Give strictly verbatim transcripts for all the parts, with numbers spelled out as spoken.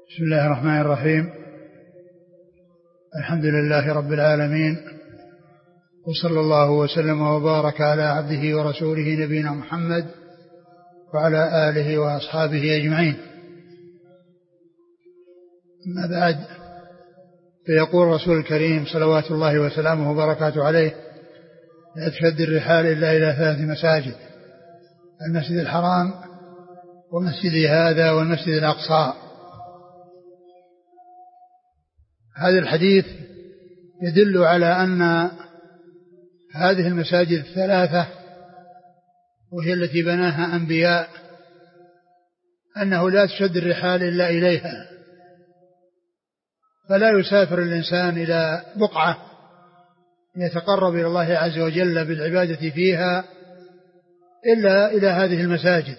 بسم الله الرحمن الرحيم. الحمد لله رب العالمين، وصلى الله وسلم وبارك على عبده ورسوله نبينا محمد وعلى آله وأصحابه أجمعين. أما بعد، فيقول الرسول الكريم صلوات الله وسلامه وبركاته عليه: لا تشد الرحال إلا إلى ثلاث مساجد: المسجد الحرام، ومسجد هذا، والمسجد الأقصى. هذا الحديث يدل على أن هذه المساجد الثلاثة، وهي التي بناها أنبياء، أنه لا تشد الرحال إلا إليها، فلا يسافر الإنسان إلى بقعة يتقرب إلى الله عز وجل بالعبادة فيها إلا إلى هذه المساجد،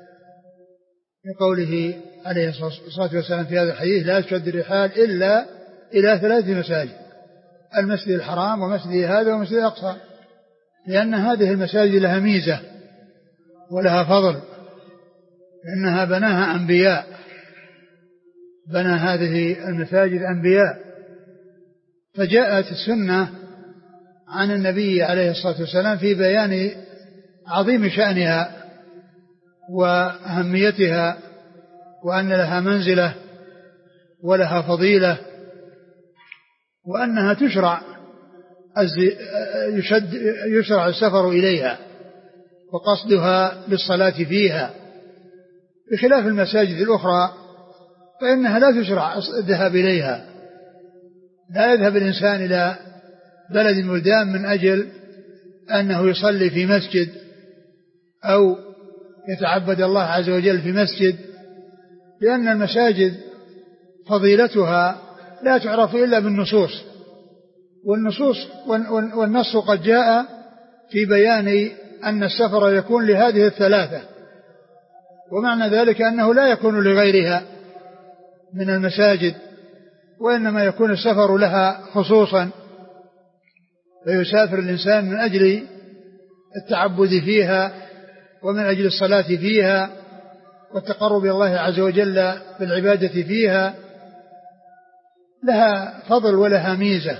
لقوله عليه الصلاة والسلام في هذا الحديث: لا تشد الرحال إلا إلى ثلاث مساجد: المسجد الحرام، ومسجد هذا، ومسجد الأقصى. لأن هذه المساجد لها ميزة ولها فضل، لأنها بناها أنبياء، بنى هذه المساجد أنبياء. فجاءت السنة عن النبي عليه الصلاة والسلام في بيان عظيم شأنها وأهميتها، وأن لها منزلة ولها فضيلة، وأنها تشرع يشد يشرع السفر إليها وقصدها بالصلاة فيها، بخلاف المساجد الأخرى فإنها لا تشرع الذهاب إليها. لا يذهب الإنسان إلى بلد من البلدان من أجل أنه يصلي في مسجد أو يتعبد الله عز وجل في مسجد، لأن المساجد فضيلتها لا تعرف إلا بالنصوص، والنصوص والنص قد جاء في بيان أن السفر يكون لهذه الثلاثة، ومعنى ذلك أنه لا يكون لغيرها من المساجد، وإنما يكون السفر لها خصوصا، فيسافر الإنسان من أجل التعبد فيها، ومن أجل الصلاة فيها، والتقرب إلى الله عز وجل بالعبادة فيها. لها فضل ولها ميزة.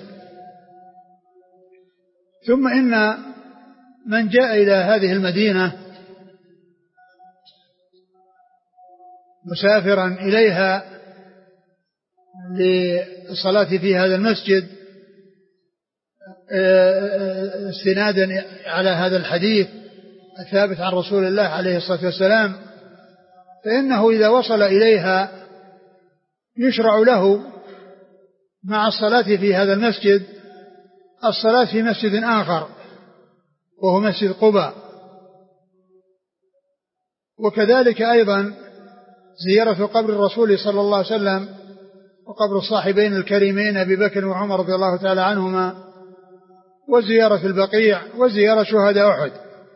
ثم إن من جاء إلى هذه المدينة مسافرا إليها للصلاة في هذا المسجد استنادا على هذا الحديث الثابت عن رسول الله عليه الصلاة والسلام، فإنه إذا وصل إليها يشرع له مع الصلاة في هذا المسجد الصلاة في مسجد آخر، وهو مسجد قباء. وكذلك أيضا زيارة قبر الرسول صلى الله عليه وسلم وقبر الصاحبين الكريمين أبي بكر وعمر رضي الله تعالى عنهما، وزيارة البقيع، وزيارة شهداء أحد.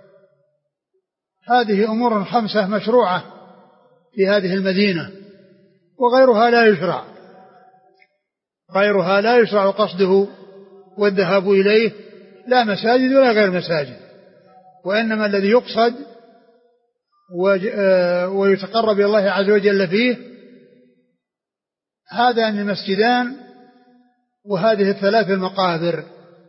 هذه أمور خمسة مشروعة في هذه المدينة، وغيرها لا يشرع غيرها لا يشرع قصده والذهاب إليه، لا مساجد ولا غير مساجد، وإنما الذي يقصد ويتقرب إلى الله عز وجل فيه هذان المسجدان، وهذه الثلاث المقابر.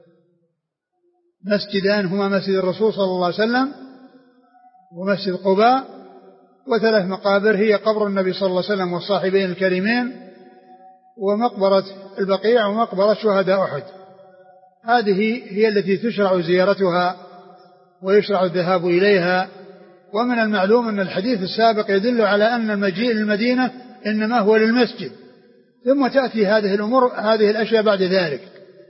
مسجدان هما مسجد الرسول صلى الله عليه وسلم ومسجد قباء، وثلاث مقابر هي قبر النبي صلى الله عليه وسلم والصاحبين الكريمين، ومقبرة البقيع، ومقبرة شهداء أحد. هذه هي التي تشرع زيارتها ويشرع الذهاب إليها. ومن المعلوم أن الحديث السابق يدل على أن المجيء للمدينة إنما هو للمسجد، ثم تأتي هذه الأمور هذه الأشياء بعد ذلك.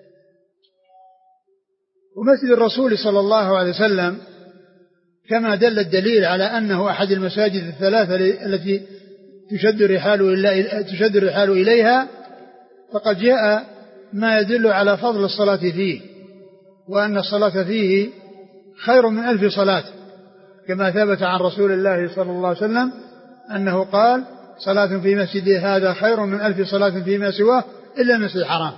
ومسجد الرسول صلى الله عليه وسلم كما دل الدليل على أنه أحد المساجد الثلاثة التي تشد الرحال إلا تشد الرحال إليها، فقد جاء ما يدل على فضل الصلاة فيه، وأن الصلاة فيه خير من ألف صلاة، كما ثبت عن رسول الله صلى الله عليه وسلم أنه قال: صلاة في مسجدي هذا خير من ألف صلاة فيما سواه إلا المسجد الحرام.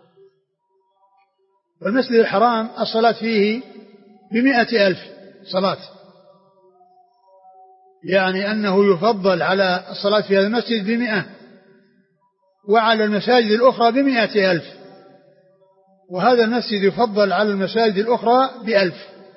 والمسجد الحرام الصلاة فيه بمئة ألف صلاة، يعني أنه يفضل على الصلاة في هذا المسجد بمئة، وعلى المساجد الأخرى بمئة ألف، وهذا المسجد يفضل على المساجد الأخرى بألف،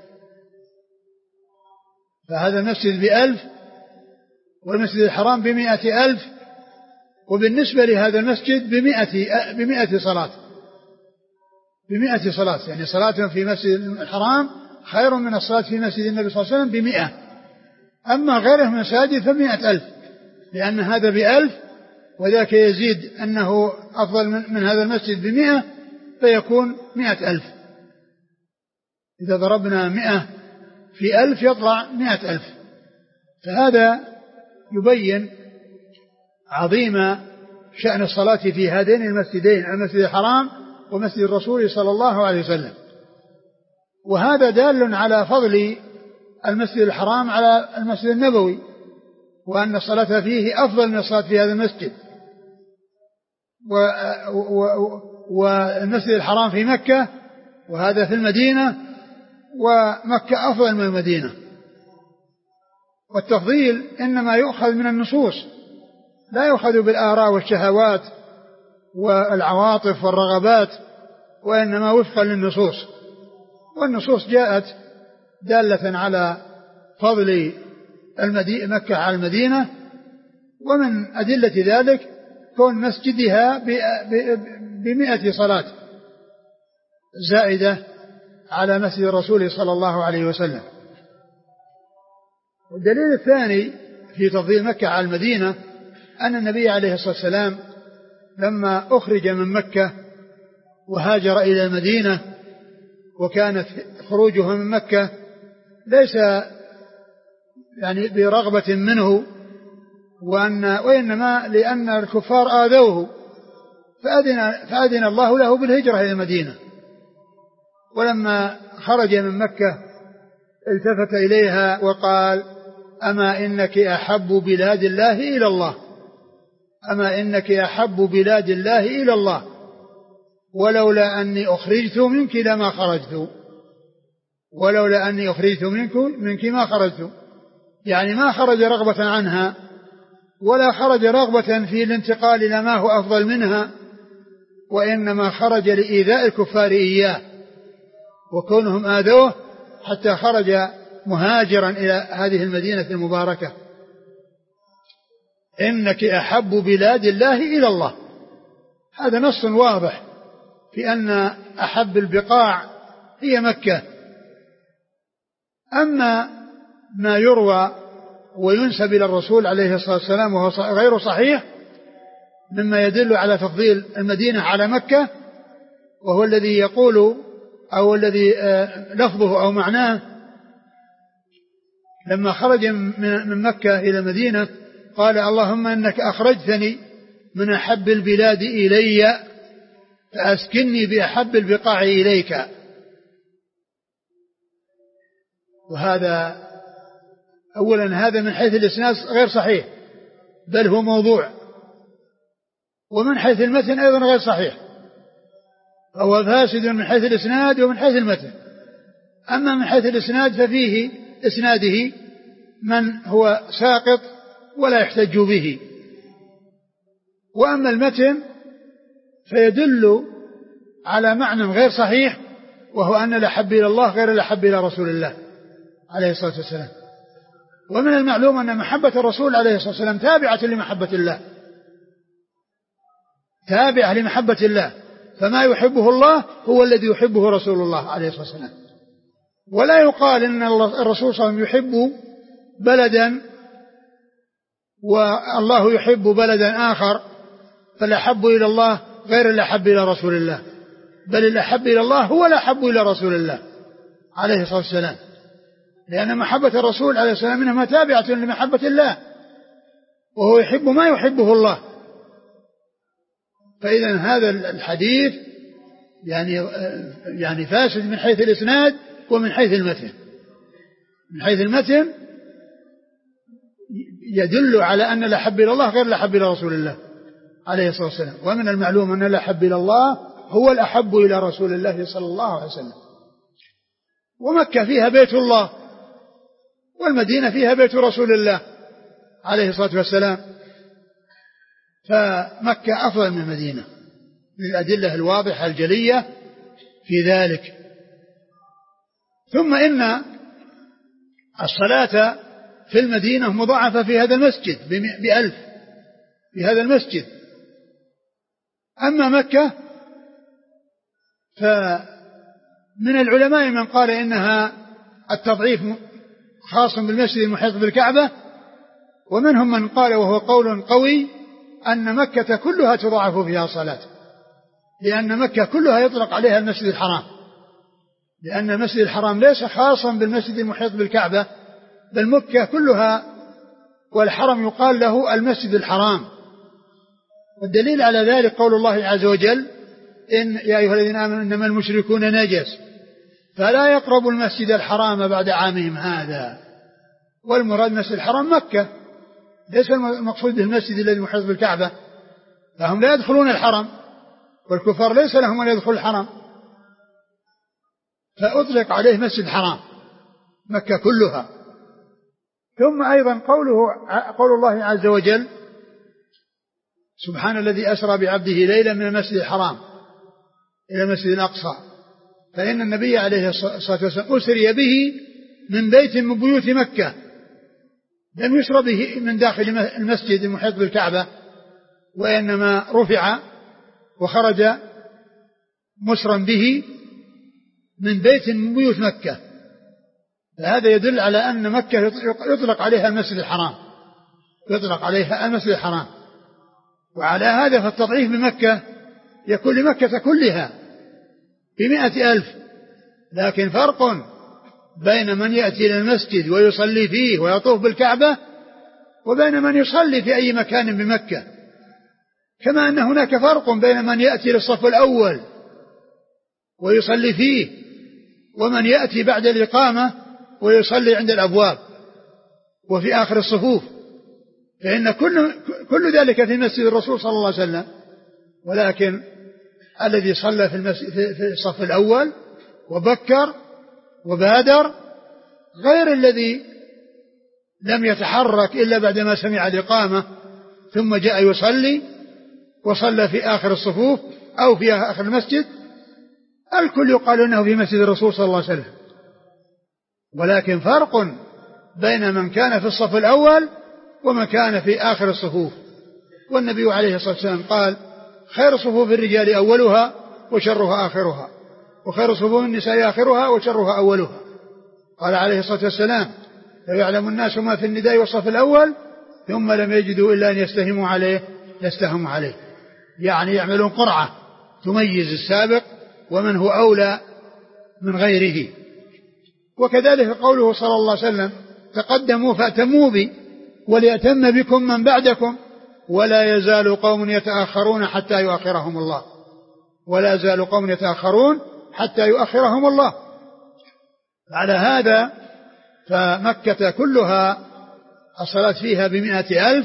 فهذا المسجد بألف والمسجد الحرام بمئة ألف، وبالنسبة لهذا المسجد بمئة, بمئة صلاة بمئة صلاة يعني صلاة في مسجد الحرام خير من الصلاة في مسجد النبي صلى الله عليه وسلم بمئة. أما غيره من المساجد فمئة ألف، لأن هذا بألف وذاك يزيد أنه أفضل من هذا المسجد بمئة فيكون مئة ألف. إذا ضربنا مئة في ألف يطلع مئة ألف. فهذا يبين عظيم شأن الصلاة في هذين المسجدين، المسجد الحرام ومسجد الرسول صلى الله عليه وسلم. وهذا دال على فضل المسجد الحرام على المسجد النبوي، وأن الصلاة فيه أفضل من الصلاة في هذا المسجد. والمسجد الحرام في مكة وهذا في المدينة، ومكة أفضل من المدينة. والتفضيل إنما يؤخذ من النصوص، لا يؤخذ بالآراء والشهوات والعواطف والرغبات، وإنما وفقا للنصوص. والنصوص جاءت دالة على فضل مكة على المدينة، ومن أدلة ذلك كون مسجدها بمئة صلاة زائدة على مسجد الرسول صلى الله عليه وسلم. والدليل الثاني في تفضيل مكة على المدينة أن النبي عليه الصلاة والسلام لما أخرج من مكة وهاجر إلى المدينة، وكانت خروجه من مكة ليس يعني برغبة منه، وأن وإنما لأن الكفار آذوه، فأذن, فأذن الله له بالهجرة إلى المدينة. ولما خرج من مكة التفت إليها وقال: أما إنك أحب بلاد الله إلى الله، أما إنك أحب بلاد الله إلى الله، ولولا أني أخرجت منك لما خرجت، ولولا أني أخرجت منك, منك ما خرجت. يعني ما خرج رغبة عنها، ولا خرج رغبة في الانتقال إلى ما هو أفضل منها، وإنما خرج لإيذاء الكفار إياه، وكونهم آذوه حتى خرج مهاجرا إلى هذه المدينة المباركة. إنك أحب بلاد الله إلى الله، هذا نص واضح في أن أحب البقاع هي مكة. أما ما يروى وينسب إلى الرسول عليه الصلاة والسلام وهو غير صحيح مما يدل على تفضيل المدينة على مكة، وهو الذي يقول أو الذي لفظه أو معناه: لما خرج من مكة إلى المدينة قال: اللهم إنك أخرجتني من أحب البلاد إلي فأسكنني بأحب البقاع إليك. وهذا أولا هذا من حيث الإسناد غير صحيح، بل هو موضوع، ومن حيث المتن أيضا غير صحيح، فهو فاسد من حيث الإسناد ومن حيث المتن. أما من حيث الإسناد ففيه إسناده من هو ساقط ولا يحتج به، وأما المتن فيدل على معنى غير صحيح، وهو أن الأحب إلى الله غير الأحب إلى رسول الله عليه الصلاة والسلام. ومن المعلوم أن محبة الرسول عليه الصلاة والسلام تابعة لمحبة الله، تابعة لمحبة الله، فما يحبه الله هو الذي يحبه رسول الله عليه الصلاة والسلام. ولا يقال إن الرسول صلى الله عليه وسلم يحب بلدا والله يحب بلدا آخر، فالأحب إلى الله غير الأحب إلى رسول الله، بل الأحب إلى الله هو الأحب إلى رسول الله عليه الصلاة والسلام، لأن محبة الرسول عليه الصلاة والسلام إنما تابعة لمحبة الله، وهو يحب ما يحبه الله. فإذا هذا الحديث يعني يعني فاسد من حيث الإسناد ومن حيث المتن. من حيث المتن يدل على أن الأحب إلى الله غير الأحب إلى رسول الله عليه الصلاة والسلام. ومن المعلوم أن الأحب إلى الله هو الأحب إلى رسول الله صلى الله عليه وسلم. ومكة فيها بيت الله، والمدينة فيها بيت رسول الله عليه الصلاة والسلام. فمكة أفضل من المدينة من الأدلة الواضحة الجلية في ذلك. ثم إن الصلاة في المدينة مضاعفة في هذا المسجد بألف في هذا المسجد. أما مكة فمن العلماء من قال إنها التضعيف خاص بالمسجد المحيط بالكعبة، ومنهم من قال وهو قول قوي أن مكة كلها تضاعف فيها صلاة، لأن مكة كلها يطلق عليها المسجد الحرام، لأن المسجد الحرام ليس خاصا بالمسجد المحيط بالكعبة، بل مكة كلها والحرم يقال له المسجد الحرام. والدليل على ذلك قول الله عز وجل إن يا أيها الذين آمنوا إنما المشركون نجس فلا يقربوا المسجد الحرام بعد عامهم هذا. والمراد المسجد الحرام مكة، ليس المقصود به المسجد الذي محيط بالكعبة، فهم لا يدخلون الحرم، والكفار ليس لهم أن يدخلوا الحرم، فأطلق عليه مسجد حرام مكة كلها. ثم أيضا قوله قول الله عز وجل سبحان الذي أسرى بعبده ليلا من المسجد الحرام إلى المسجد الأقصى، فإن النبي عليه الصلاة والسلام أسري به من بيت من بيوت مكة، لم يسر به من داخل المسجد المحيط بالكعبة، وإنما رفع وخرج مسرا به من بيت من بيوت مكة. فهذا يدل على أن مكة يطلق عليها المسجد الحرام، يطلق عليها المسجد الحرام. وعلى هذا فالتضعيف بمكة يكون لمكة كلها بمئة ألف، لكن فرق بين من يأتي إلى المسجد ويصلي فيه ويطوف بالكعبة وبين من يصلي في أي مكان بمكة، كما أن هناك فرق بين من يأتي للصف الأول ويصلي فيه ومن يأتي بعد الإقامة ويصلي عند الأبواب وفي آخر الصفوف، فإن كل, كل ذلك في مسجد الرسول صلى الله عليه وسلم. ولكن الذي صلى في, المسجد في الصف الأول وبكر وبادر غير الذي لم يتحرك إلا بعدما سمع الإقامة ثم جاء يصلي وصلى في آخر الصفوف أو في آخر المسجد، الكل يقال أنه في مسجد الرسول صلى الله عليه وسلم. ولكن فرق بين من كان في الصف الأول ومن كان في آخر الصفوف. والنبي عليه الصلاة والسلام قال خير صفوف الرجال أولها وشرها آخرها، وخير صفوف النساء آخرها وشرها أولها. قال عليه الصلاة والسلام لو يعلم الناس ما في النداء والصف الأول ثم لم يجدوا إلا أن يستهموا عليه يستهموا عليه، يعني يعملون قرعة تميز السابق ومن هو أولى من غيره. وكذلك قوله صلى الله عليه وسلم تقدموا فأتموا بي وليأتم بكم من بعدكم ولا يزال قوم يتأخرون حتى يؤخرهم الله، ولا يزال قوم يتأخرون حتى يؤخرهم الله. على هذا فمكة كلها الصلاة فيها بمئة ألف،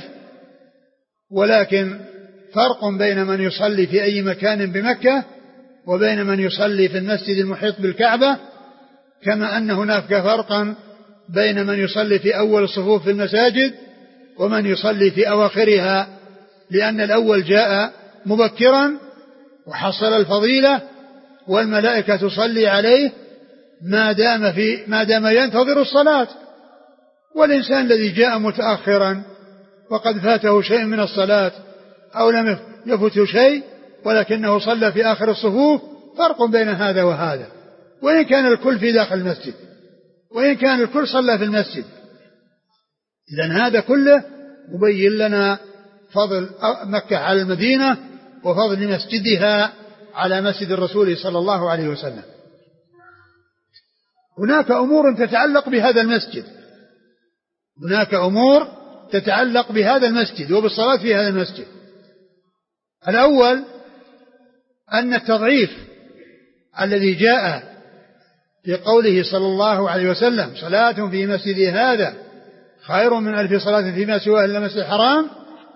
ولكن فرق بين من يصلي في أي مكان بمكة وبين من يصلي في المسجد المحيط بالكعبة، كما أن هناك فرقا بين من يصلي في أول الصفوف في المساجد ومن يصلي في أواخرها، لأن الأول جاء مبكرا وحصل الفضيلة والملائكة تصلي عليه ما دام في ما دام ينتظر الصلاة. والإنسان الذي جاء متأخرا وقد فاته شيء من الصلاة أو لم يفته شيء ولكنه صلى في آخر الصفوف، فرق بين هذا وهذا، وإن كان الكل في داخل المسجد وإن كان الكل صلى في المسجد. إذن هذا كله مبين لنا فضل مكة على المدينة وفضل مسجدها على مسجد الرسول صلى الله عليه وسلم. هناك أمور تتعلق بهذا المسجد هناك أمور تتعلق بهذا المسجد وبالصلاة في هذا المسجد. الأول أن التضعيف الذي جاء في قوله صلى الله عليه وسلم صلاة في مسجد هذا خير من ألف صلاة فيما سواه إلا المسجد الحرام،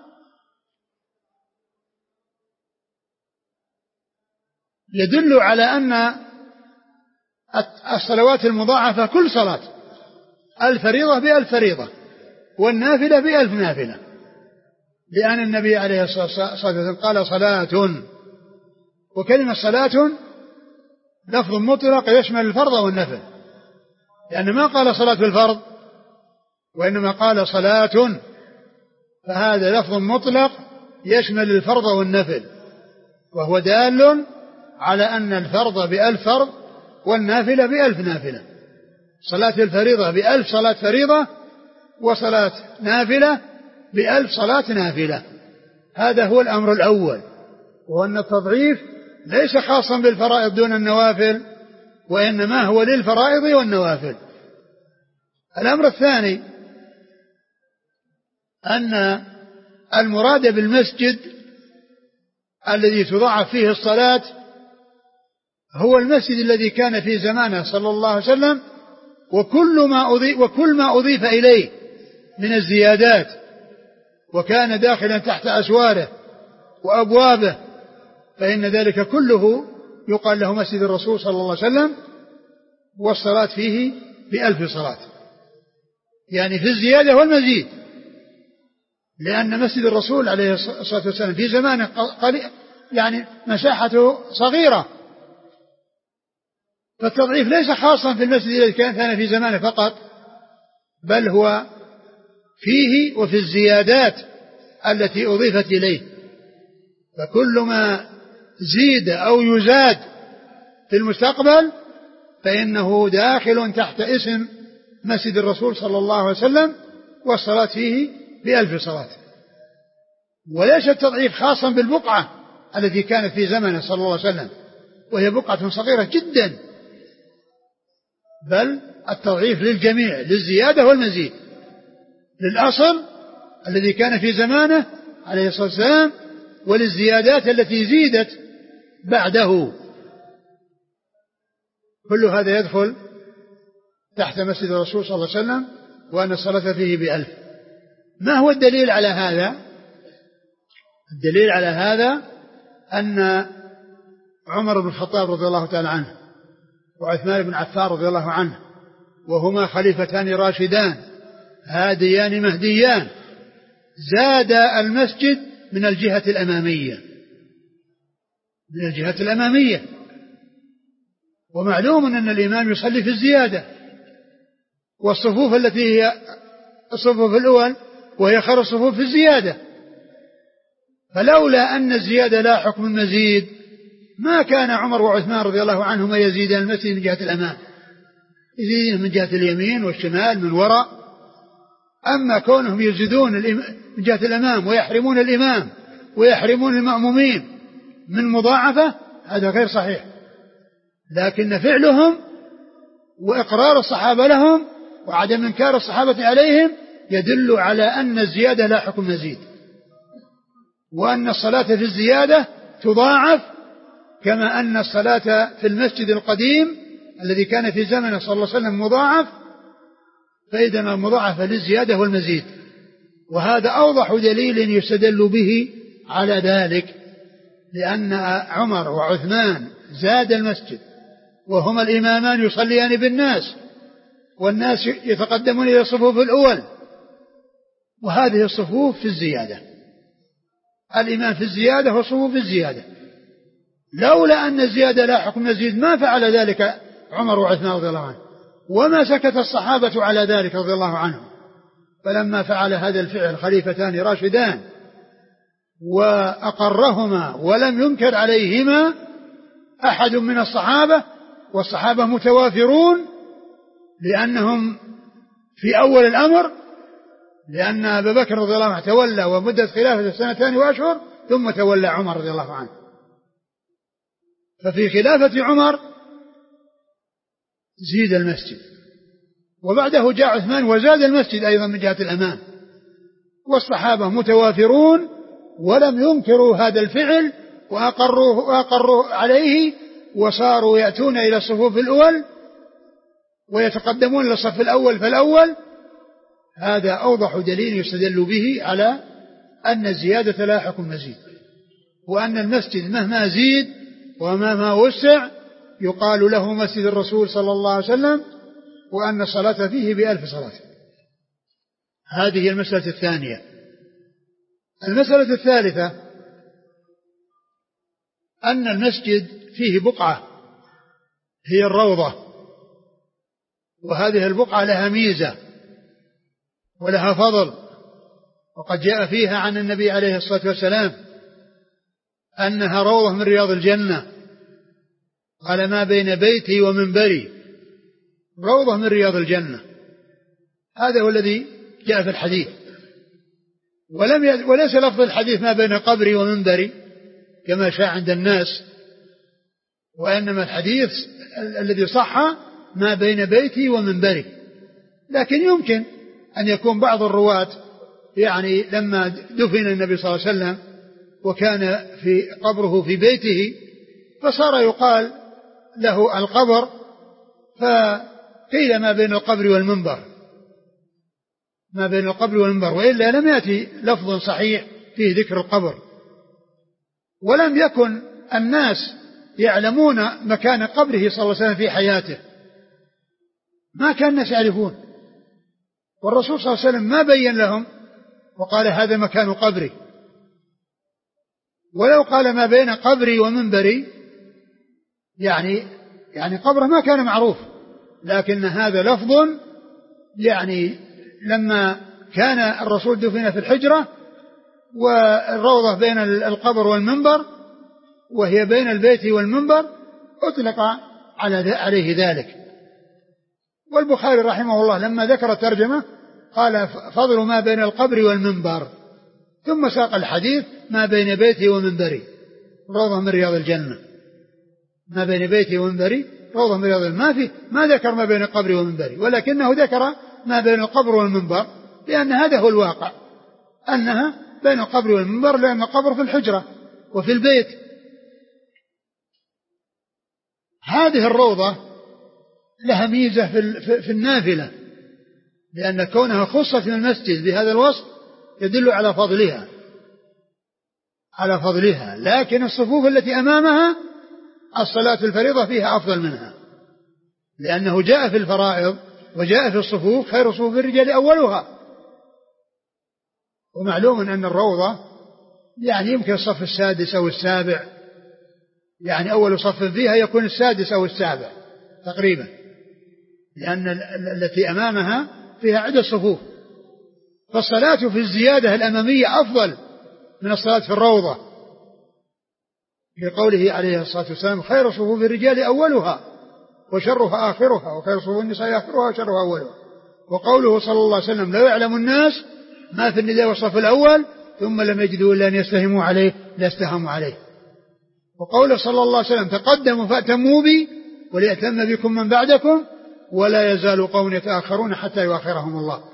يدل على أن الصلوات المضاعفة كل صلاة، الفريضة بألف فريضة والنافلة بألف نافلة، لأن النبي عليه الصلاة والسلام قال صلاة، وكلمة صلاة لفظ مطلق يشمل الفرض والنفل، لأن ما قال صلاة الفرض وإنما قال صلاة، فهذا لفظ مطلق يشمل الفرض والنفل، وهو دال على أن الفرض بألف فرض والنافلة بألف نافلة. صلاة الفريضة بألف صلاة فريضة، وصلاة نافلة بألف صلاة نافلة. هذا هو الأمر الأول، وهو أن التضعيف ليس خاصا بالفرائض دون النوافل، وإنما هو للفرائض والنوافل. الأمر الثاني أن المراد بالمسجد الذي تضاعف فيه الصلاة هو المسجد الذي كان في زمانه صلى الله عليه وسلم، وكل ما أضيف, وكل ما أضيف إليه من الزيادات، وكان داخلا تحت أسواره وأبوابه، فإن ذلك كله يقال له مسجد الرسول صلى الله عليه وسلم، والصلاة فيه بألف صلاة، يعني في الزيادة والمزيد، لأن مسجد الرسول عليه الصلاة والسلام في زمانه قليل، يعني مساحته صغيرة، فالتضعيف ليس خاصا في المسجد الذي كان في زمانه فقط، بل هو فيه وفي الزيادات التي أضيفت إليه. فكل ما زيد أو يزاد في المستقبل فإنه داخل تحت اسم مسجد الرسول صلى الله عليه وسلم، والصلاة فيه بألف صلاة. وليس التضعيف خاصا بالبقعة التي كانت في زمنه صلى الله عليه وسلم، وهي بقعة صغيرة جدا، بل التضعيف للجميع، للزيادة والمزيد، للأصل الذي كان في زمانه عليه الصلاة والسلام، وللزيادات التي زيدت بعده. كل هذا يدخل تحت مسجد الرسول صلى الله عليه وسلم، وأن الصلاة فيه بألف. ما هو الدليل على هذا؟ الدليل على هذا أن عمر بن الخطاب رضي الله تعالى عنه وعثمان بن عفان رضي الله عنه، وهما خليفتان راشدان هاديان مهديان، زاد المسجد من الجهة الأمامية، من الجهة الأمامية. ومعلوم أن الإمام يصلي في الزيادة، والصفوف التي هي الصفوف الأول وهي خير الصفوف في الزيادة، فلولا أن الزيادة لا حكم المزيد ما كان عمر وعثمان رضي الله عنهما يزيدان المسجد من جهة الأمام، يزيدون من جهة اليمين والشمال من وراء. أما كونهم يزيدون من جهة الأمام ويحرمون الإمام ويحرمون المأمومين من مضاعفة، هذا غير صحيح. لكن فعلهم وإقرار الصحابة لهم وعدم إنكار الصحابة عليهم يدل على أن الزيادة لا حكم مزيد، وأن الصلاة في الزيادة تضاعف، كما أن الصلاة في المسجد القديم الذي كان في زمنه صلى الله عليه وسلم مضاعف، فإذا المضاعفة للزيادة والمزيد. وهذا أوضح دليل يستدل به على ذلك، لأن عمر وعثمان زاد المسجد، وهما الإمامان يصليان بالناس، والناس يتقدمون إلى الصفوف الأول، وهذه الصفوف في الزيادة، الإمام في الزيادة والصفوف في الزيادة. لولا أن الزيادة لا حكم مزيد ما فعل ذلك عمر وعثمان رضي الله عنه، وما سكت الصحابة على ذلك رضي الله عنهم. فلما فعل هذا الفعل خليفتان راشدان وأقرهما ولم ينكر عليهما أحد من الصحابة، والصحابة متوافرون، لأنهم في أول الأمر، لأن أبا بكر رضي الله عنه تولى ومدة خلافة سنتين وأشهر، ثم تولى عمر رضي الله عنه. ففي خلافة عمر زيد المسجد، وبعده جاء عثمان وزاد المسجد أيضا من جهة الأمام، والصحابة متوافرون ولم ينكروا هذا الفعل وأقروا, وأقروا عليه، وصاروا يأتون إلى الصفوف الأول ويتقدمون إلى الصف الأول فالأول. هذا أوضح دليل يستدل به على أن الزيادة لا حكم مزيد، وأن المسجد مهما زيد ومهما وسع يقال له مسجد الرسول صلى الله عليه وسلم، وأن الصلاة فيه بألف صلاة. هذه المسألة الثانية. المسألة الثالثة أن المسجد فيه بقعة هي الروضة، وهذه البقعة لها ميزة ولها فضل، وقد جاء فيها عن النبي عليه الصلاة والسلام أنها روضة من رياض الجنة، قال ما بين بيتي ومنبري روضة من رياض الجنة. هذا هو الذي جاء في الحديث، ولم ي... وليس لفظ الحديث ما بين قبري ومنبري كما شاء عند الناس، وإنما الحديث الذي صح ما بين بيتي ومنبري. لكن يمكن أن يكون بعض الرواة يعني لما دفن النبي صلى الله عليه وسلم وكان في قبره في بيته فصار يقال له القبر، فقيل ما بين القبر والمنبر، ما بين القبر والمنبر، وإلا لم يأتي لفظ صحيح فيه ذكر القبر. ولم يكن الناس يعلمون مكان قبره صلى الله عليه وسلم في حياته، ما كان الناس يعرفون، والرسول صلى الله عليه وسلم ما بين لهم وقال هذا مكان قبري. ولو قال ما بين قبري ومنبري يعني يعني قبره ما كان معروف، لكن هذا لفظ يعني لما كان الرسول دفن في الحجرة والروضة بين القبر والمنبر وهي بين البيت والمنبر أطلق على عليه ذلك. والبخاري رحمه الله لما ذكر الترجمة قال فضل ما بين القبر والمنبر، ثم ساق الحديث ما بين بيتي ومنبري روضة من رياض الجنة، ما بين بيتي ومنبري روضة من رياض الجنة. ما في ما ذكر ما بين القبر ومنبري، ولكنه ذكر ما بين القبر والمنبر لأن هذا هو الواقع، أنها بين القبر والمنبر، لأن القبر في الحجرة وفي البيت. هذه الروضة لها ميزة في النافلة، لأن كونها خصت من المسجد بهذا الوصف يدل على فضلها على فضلها لكن الصفوف التي أمامها الصلاة الفريضة فيها أفضل منها، لأنه جاء في الفرائض وجاء في الصفوف خير صفوف الرجال أولها. ومعلوم أن الروضة يعني يمكن الصف السادس أو السابع، يعني أول صف فيها يكون السادس أو السابع تقريبا، لأن التي أمامها فيها عدة صفوف، فالصلاة في الزيادة الأمامية أفضل من الصلاة في الروضة، لقوله عليه الصلاة والسلام خير صفوف الرجال أولها وشرها آخرها وخير صفوف النساء آخرها وشرها أولها. وقوله صلى الله عليه وسلم لا يعلم الناس ما في النداء والصف الأول ثم لم يجدوا إلا أن يستهموا عليه لاستهموا عليه. وقوله صلى الله عليه وسلم تقدموا فأتموا بي وليأتم بكم من بعدكم ولا يزال قوم يتأخرون حتى يؤخرهم الله.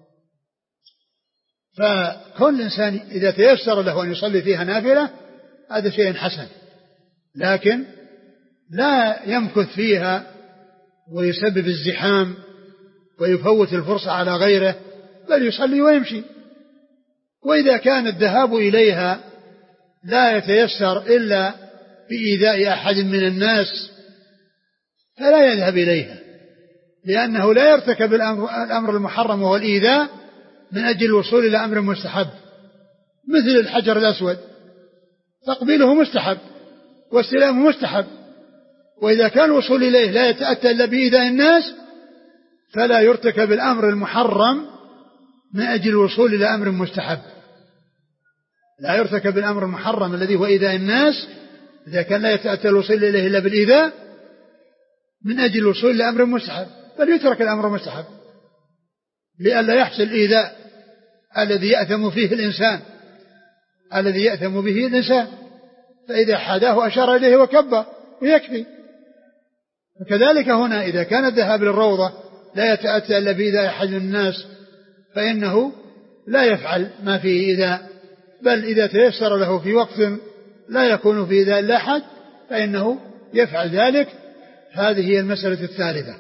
فكل إنسان إذا تيسر له أن يصلي فيها نافلة هذا شيء حسن، لكن لا يمكث فيها ويسبب الزحام ويفوت الفرصة على غيره، بل يصلي ويمشي. وإذا كان الذهاب إليها لا يتيسر إلا بإيذاء أحد من الناس فلا يذهب إليها، لأنه لا يرتكب الأمر المحرم وهو الإيذاء من أجل الوصول إلى أمر مستحب، مثل الحجر الأسود تقبيله مستحب واستلامه مستحب، وإذا كان الوصول إليه لا يتأتى إلا بإيذاء الناس فلا يرتكب الأمر المحرم من أجل الوصول إلى أمر مستحب. لا يرتكب الأمر المحرم الذي هو إيذاء الناس إذا كان لا يتأتى الوصول إليه إلا بالإيذاء من أجل الوصول إلى أمر مستحب، بل يترك الأمر مستحب لئلا يحصل إيذاء الذي يأثم فيه الإنسان الذي يأثم به الإنسان، فإذا حاداه أشار إليه وكبر ويكفي. وكذلك هنا إذا كان الذهاب للروضة لا يتأتى إلا بإيذاء أحد من الناس فإنه لا يفعل ما فيه إيذاء، بل إذا تيسر له في وقت لا يكون فيه إيذاء إلا أحد فإنه يفعل ذلك. هذه هي المسألة الثالثة.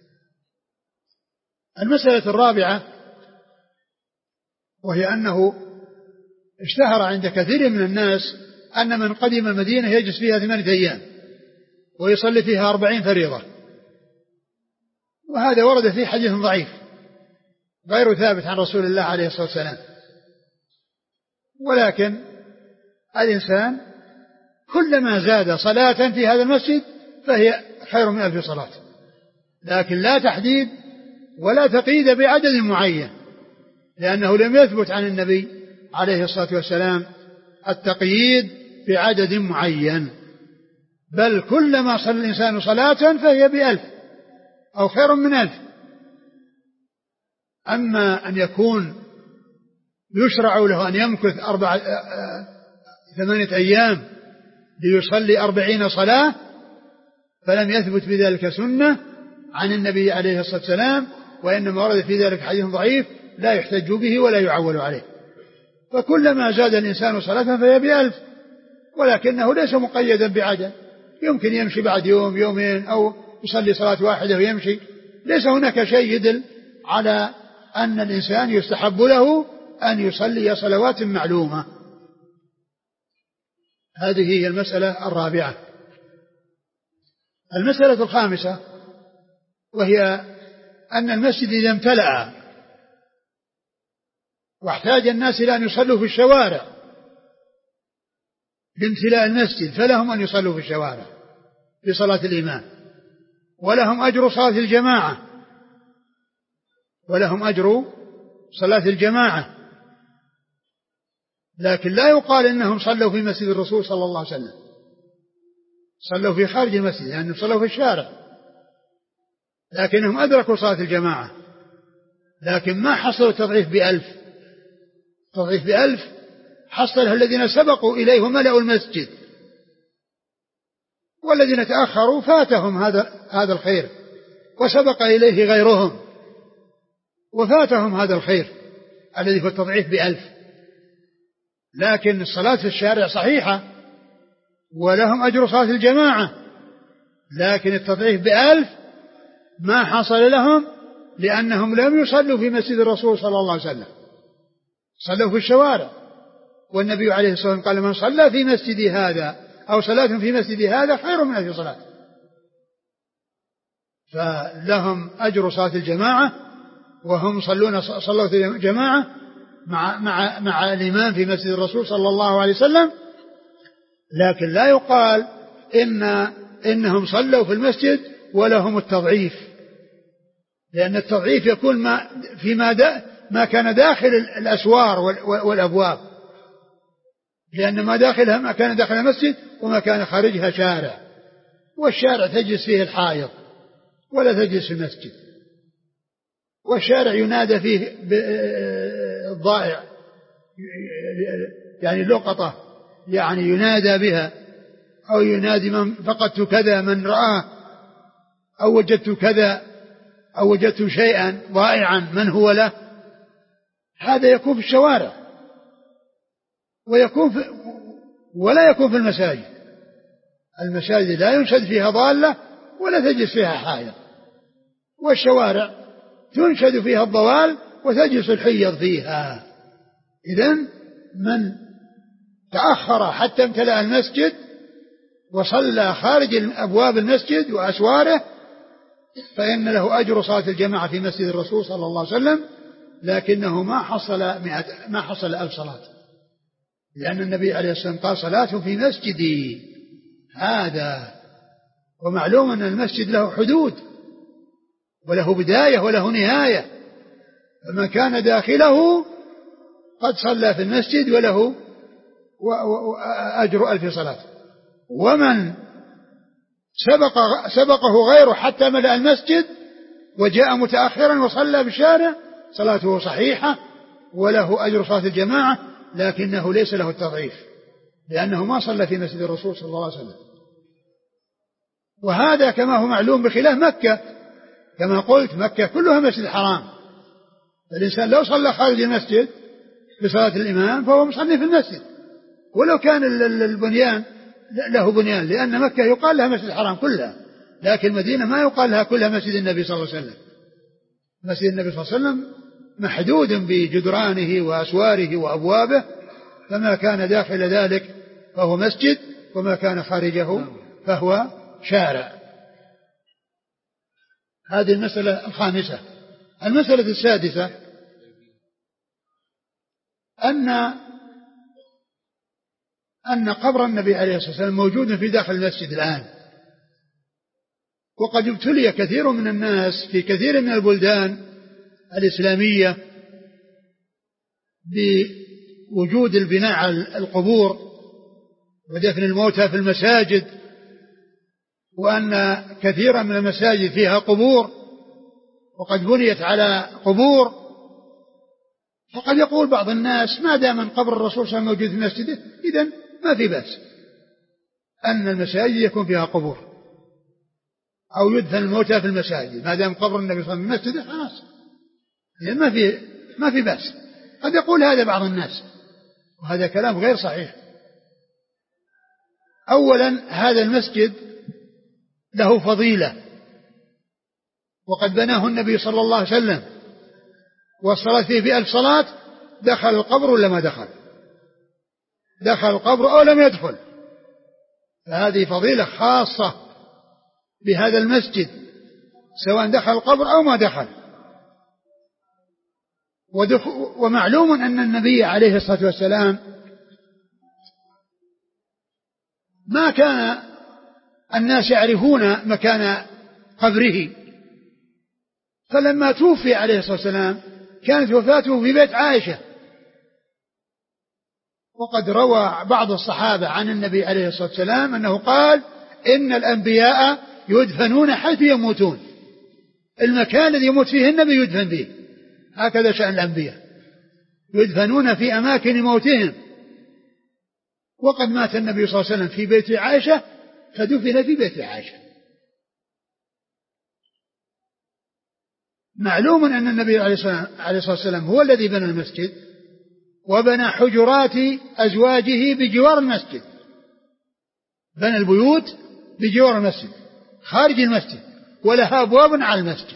المسألة الرابعة وهي أنه اشتهر عند كثير من الناس أن من قدم المدينة يجلس فيها ثمانية أيام ويصلي فيها أربعين فريضة، وهذا ورد فيه حديث ضعيف غير ثابت عن رسول الله عليه الصلاة والسلام. ولكن الإنسان كلما زاد صلاة في هذا المسجد فهي خير من ألف صلاة، لكن لا تحديد ولا تقييد بعدد معين، لأنه لم يثبت عن النبي عليه الصلاة والسلام التقييد بعدد معين، بل كلما صلى الإنسان صلاة فهي بألف أو خير من ألف. أما أن يكون يشرع له أن يمكث أربع ثمانية أيام ليصلي أربعين صلاة فلم يثبت بذلك سنة عن النبي عليه الصلاة والسلام، وإنما ورد في ذلك حديث ضعيف لا يحتج به ولا يعول عليه. فكلما زاد الإنسان صلاة فهي بألف، ولكنه ليس مقيدا بعدد، يمكن يمشي بعد يوم يومين أو يصلي صلاة واحدة ويمشي، ليس هناك شيء يدل على أن الإنسان يستحب له أن يصلي صلوات معلومة. هذه هي المسألة الرابعة. المسألة الخامسة وهي أن المسجد إذا امتلأ واحتاج الناس إلى أن يصلوا في الشوارع بامتلاء المسجد فلهم أن يصلوا في الشوارع بصلاة الإمام، ولهم أجر صلاة الجماعة ولهم أجر صلاة الجماعة، لكن لا يقال إنهم صلوا في مسجد الرسول صلى الله عليه وسلم، صلوا في خارج المسجد لأنهم يعني صلوا في الشارع، لكنهم أدركوا صلاة الجماعة، لكن ما حصلوا تضعيف بألف. تضعيف بألف حصلها الذين سبقوا إليه وملأوا المسجد، والذين تأخروا فاتهم هذا هذا الخير وسبق إليه غيرهم وفاتهم هذا الخير الذي هو التضعيف بألف. لكن الصلاة في الشارع صحيحة ولهم أجر صلاة الجماعة، لكن التضعيف بألف ما حصل لهم لأنهم لم يصلوا في مسجد الرسول صلى الله عليه وسلم، صلوا في الشوارع، والنبي عليه الصلاة والسلام قال من صلى في مسجد هذا أو صلاة في مسجد هذا خير من ألف صلاة. فلهم أجر صلاة الجماعة وهم صلون صلوا في الجماعة مع, مع, مع الإمام في مسجد الرسول صلى الله عليه وسلم، لكن لا يقال إن إنهم صلوا في المسجد ولهم التضعيف، لأن التضعيف يكون ما فيما دا ما كان داخل الأسوار والأبواب، لأن ما داخلها ما كان داخل المسجد وما كان خارجها شارع، والشارع تجلس فيه الحائض ولا تجلس في المسجد، والشارع ينادى فيه بالضائع يعني اللقطة يعني ينادى بها، أو ينادي من فقدت كذا من رآه، أو وجدت كذا أو وجدت شيئا ضائعا من هو له. هذا يكون في الشوارع ويكون في ولا يكون في المساجد. المساجد لا ينشد فيها ضالة ولا تجلس فيها حائض، والشوارع تنشد فيها الضوال وتجلس الحيض فيها. إذن من تأخر حتى امتلأ المسجد وصلى خارج أبواب المسجد وأسواره فإن له أجر صلاة الجماعة في مسجد الرسول صلى الله عليه وسلم، لكنه ما حصل ما حصل ألف صلاة، لأن النبي عليه الصلاة والسلام قال صلاة في مسجدي هذا، ومعلوم أن المسجد له حدود وله بداية وله نهاية، فمن كان داخله قد صلى في المسجد وله أجر ألف صلاة، ومن سبق سبقه غيره حتى ملأ المسجد وجاء متأخرا وصلى بالشارع صلاته صحيحة وله أجر صلاة الجماعة، لكنه ليس له التضعيف لأنه ما صلى في مسجد الرسول صلى الله عليه وسلم. وهذا كما هو معلوم بخلاف مكة، كما قلت مكة كلها مسجد حرام، فالإنسان لو صلى خارج المسجد بصلاة الإمام فهو مصلي في المسجد ولو كان البنيان له بنيان، لأن مكة يقال لها مسجد الحرام كلها، لكن المدينة ما يقال لها كلها مسجد النبي صلى الله عليه وسلم. مسجد النبي صلى الله عليه وسلم محدود بجدرانه وأسواره وأبوابه، فما كان داخل ذلك فهو مسجد وما كان خارجه فهو شارع. هذه المسألة الخامسة. المسألة السادسة أن أن قبر النبي عليه الصلاة والسلام موجود في داخل المسجد الآن، وقد ابتلي كثير من الناس في كثير من البلدان الإسلامية بوجود البناء على القبور ودفن الموتى في المساجد، وأن كثيرا من المساجد فيها قبور وقد بنيت على قبور. فقد يقول بعض الناس ما دام من قبر الرسول صلى الله عليه وسلم موجود في مسجده إذن ما في بأس أن المساجد يكون فيها قبور أو يدفن الموتى في المساجد، ما دام قبر النبي صلى الله عليه وسلم في مسجده خلاص إذن ما في ما في بأس. قد يقول هذا بعض الناس، وهذا كلام غير صحيح. أولا هذا المسجد له فضيلة، وقد بناه النبي صلى الله عليه وسلم والصلاة فيه بألف صلاة. دخل القبر ولا ما دخل؟ دخل القبر أو لم يدخل؟ فهذه فضيلة خاصة بهذا المسجد سواء دخل القبر أو ما دخل. ومعلوم أن النبي عليه الصلاة والسلام ما كان الناس يعرفون مكان قبره، فلما توفي عليه الصلاة والسلام كانت وفاته في بيت عائشة. وقد روى بعض الصحابة عن النبي عليه الصلاة والسلام أنه قال إن الأنبياء يدفنون حيث يموتون، المكان الذي يموت فيه النبي يدفن به. هكذا شأن الأنبياء، يدفنون في أماكن موتهم. وقد مات النبي صلى الله عليه وسلم في بيت عائشة فدفن في بيت عائشة. معلوم أن النبي عليه الصلاة والسلام هو الذي بنى المسجد وبنى حجرات أزواجه بجوار المسجد، بنى البيوت بجوار المسجد خارج المسجد ولها أبواب على المسجد،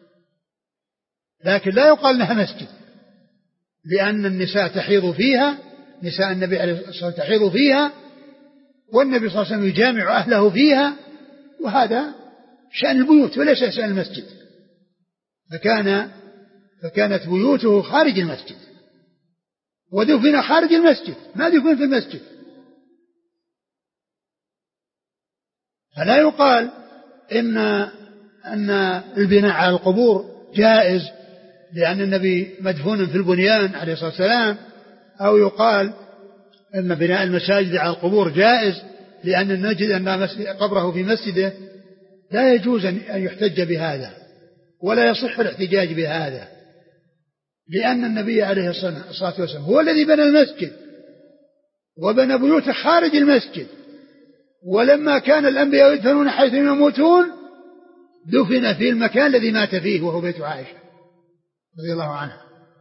لكن لا يقال لها مسجد لأن النساء تحيض فيها، نساء النبي عليه الصلاة والسلام تحيض فيها، والنبي صلى الله عليه وسلم يجامع أهله فيها، وهذا شأن البيوت وليس شأن المسجد. فكان فكانت بيوته خارج المسجد ودفن خارج المسجد، ما دفن في المسجد. فلا يقال إن أن البناء على القبور جائز لأن النبي مدفون في البنيان عليه الصلاة والسلام، أو يقال أن بناء المساجد على القبور جائز لأن نجد أن قبره في مسجده. لا يجوز أن يحتج بهذا ولا يصح الاحتجاج بهذا، لأن النبي عليه الصلاة والسلام هو الذي بنى المسجد وبنى بيوته خارج المسجد، ولما كان الأنبياء يدفنون حيث يموتون دفن في المكان الذي مات فيه وهو بيت عائشة رضي الله عنها.